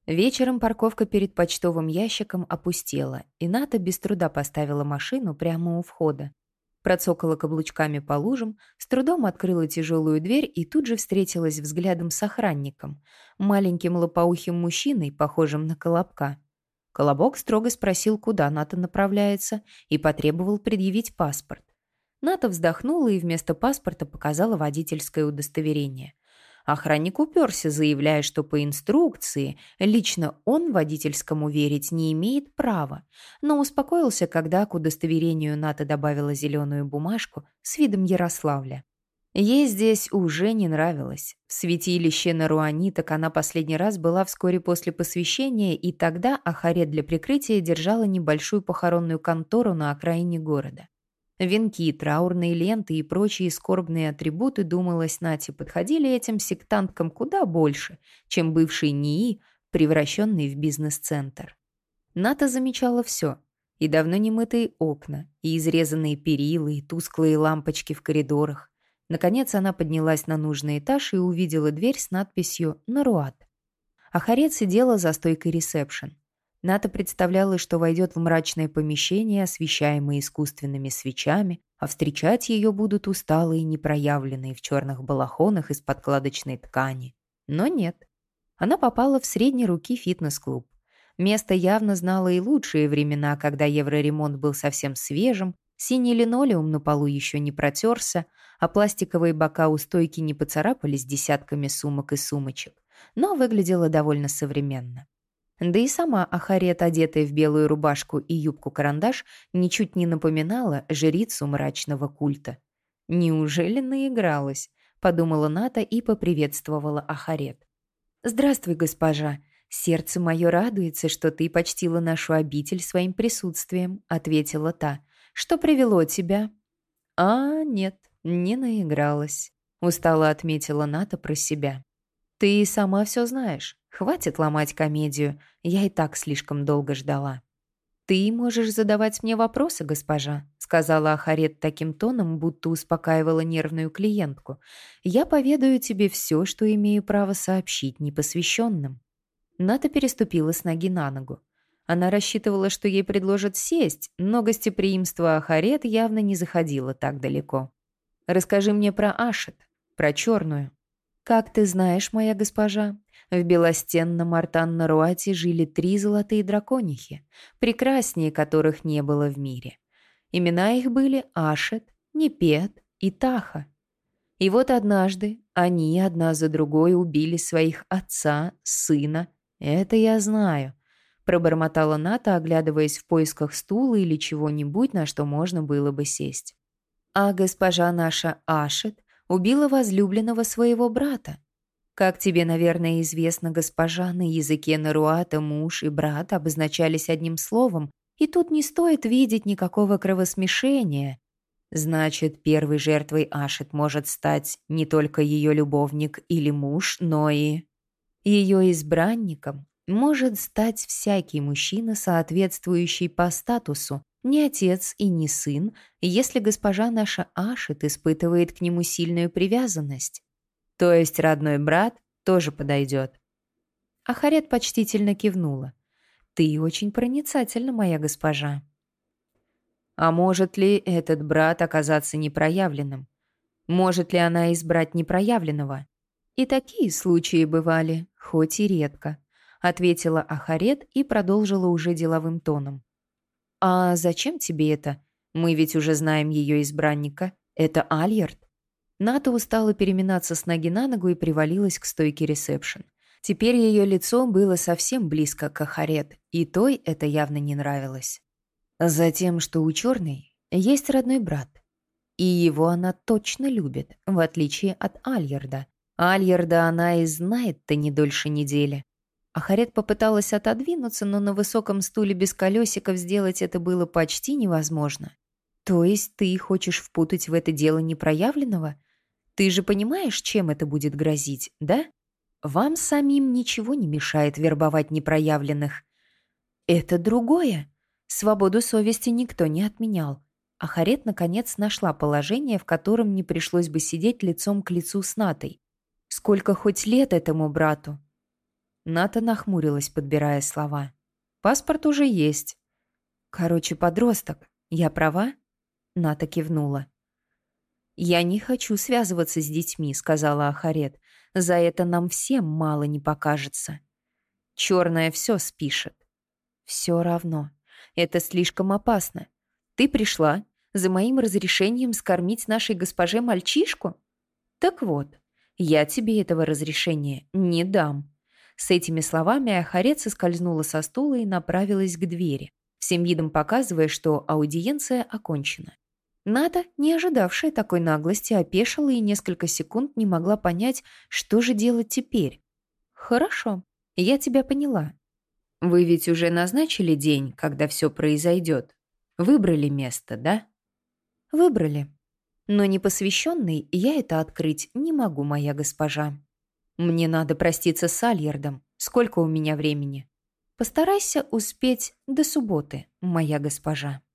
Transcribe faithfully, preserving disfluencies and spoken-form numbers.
Вечером парковка перед почтовым ящиком опустела, и Ната без труда поставила машину прямо у входа. Процокала каблучками по лужам, с трудом открыла тяжелую дверь и тут же встретилась взглядом с охранником, маленьким лопоухим мужчиной, похожим на Колобка. Колобок строго спросил, куда Ната направляется, и потребовал предъявить паспорт. Ната вздохнула и вместо паспорта показала водительское удостоверение. Охранник уперся, заявляя, что по инструкции лично он водительскому верить не имеет права, но успокоился, когда к удостоверению Ната добавила зеленую бумажку с видом Ярославля. Ей здесь уже не нравилось. В святилище на Руаниток она последний раз была вскоре после посвящения, и тогда Ахарет для прикрытия держала небольшую похоронную контору на окраине города. Венки, траурные ленты и прочие скорбные атрибуты, думалось Нате, подходили этим сектанткам куда больше, чем бывший НИИ, превращенный в бизнес-центр. Ната замечала все. И давно немытые окна, и изрезанные перила, и тусклые лампочки в коридорах. Наконец она поднялась на нужный этаж и увидела дверь с надписью «Наруат». Ахарет сидела за стойкой ресепшн. Ната представляла, что войдет в мрачное помещение, освещаемое искусственными свечами, а встречать ее будут усталые, непроявленные в черных балахонах из подкладочной ткани. Но нет. Она попала в средней руки фитнес-клуб. Место явно знало и лучшие времена, когда евроремонт был совсем свежим, синий линолеум на полу еще не протерся, а пластиковые бока у стойки не поцарапались десятками сумок и сумочек, но выглядело довольно современно. Да и сама Ахарет, одетая в белую рубашку и юбку-карандаш, ничуть не напоминала жрицу мрачного культа. «Неужели наигралась?» — подумала Ната и поприветствовала Ахарет. «Здравствуй, госпожа. Сердце мое радуется, что ты почтила нашу обитель своим присутствием», — ответила та. «Что привело тебя?» «А, нет, не наигралась», — устало отметила Ната про себя. «Ты и сама все знаешь. Хватит ломать комедию, я и так слишком долго ждала». «Ты можешь задавать мне вопросы, госпожа», — сказала Ахарет таким тоном, будто успокаивала нервную клиентку. «Я поведаю тебе все, что имею право сообщить непосвященным». Ната переступила с ноги на ногу. Она рассчитывала, что ей предложат сесть, но гостеприимство Ахарет явно не заходило так далеко. «Расскажи мне про Ашет, про черную». «Как ты знаешь, моя госпожа, в белостенном Артан-Наруате жили три золотые драконихи, прекраснее которых не было в мире. Имена их были Ашет, Непет и Таха. И вот однажды они одна за другой убили своих отца, сына. Это я знаю», — пробормотала Ната, оглядываясь в поисках стула или чего-нибудь, на что можно было бы сесть. «А госпожа наша Ашет убила возлюбленного своего брата. Как тебе, наверное, известно, госпожа, на языке Наруата муж и брат обозначались одним словом, и тут не стоит видеть никакого кровосмешения. Значит, первой жертвой Ашет может стать не только ее любовник или муж, но и... Ее избранником может стать всякий мужчина, соответствующий по статусу, не отец и не сын, если госпожа наша Ашет испытывает к нему сильную привязанность. То есть родной брат тоже подойдет». Ахарет почтительно кивнула. «Ты очень проницательна, моя госпожа». «А может ли этот брат оказаться непроявленным? Может ли она избрать непроявленного?» «И такие случаи бывали, хоть и редко», — ответила Ахарет и продолжила уже деловым тоном. «А зачем тебе это? Мы ведь уже знаем ее избранника. Это Альярд». Ната устала переминаться с ноги на ногу и привалилась к стойке ресепшн. Теперь ее лицо было совсем близко к Ахарет, и той это явно не нравилось. Затем, что у черной есть родной брат. И его она точно любит, в отличие от Альярда. Альярда она и знает-то не дольше недели. Ахарет попыталась отодвинуться, но на высоком стуле без колесиков сделать это было почти невозможно. «То есть ты хочешь впутать в это дело непроявленного? Ты же понимаешь, чем это будет грозить, да? Вам самим ничего не мешает вербовать непроявленных». «Это другое. Свободу совести никто не отменял». Ахарет наконец нашла положение, в котором не пришлось бы сидеть лицом к лицу с Натой. «Сколько хоть лет этому брату?» Ната нахмурилась, подбирая слова. «Паспорт уже есть». «Короче, подросток. Я права?» Ната кивнула. «Я не хочу связываться с детьми», — сказала Ахарет. «За это нам всем мало не покажется. Черная все спишет». «Все равно. Это слишком опасно. Ты пришла за моим разрешением скормить нашей госпоже мальчишку? Так вот, я тебе этого разрешения не дам». С этими словами Ахарет соскользнула со стула и направилась к двери, всем видом показывая, что аудиенция окончена. Ната, не ожидавшая такой наглости, опешила и несколько секунд не могла понять, что же делать теперь. «Хорошо, я тебя поняла. Вы ведь уже назначили день, когда все произойдет? Выбрали место, да?» «Выбрали. Но непосвященный я это открыть не могу, моя госпожа. Мне надо проститься с Альярдом. Сколько у меня времени?» «Постарайся успеть до субботы, моя госпожа».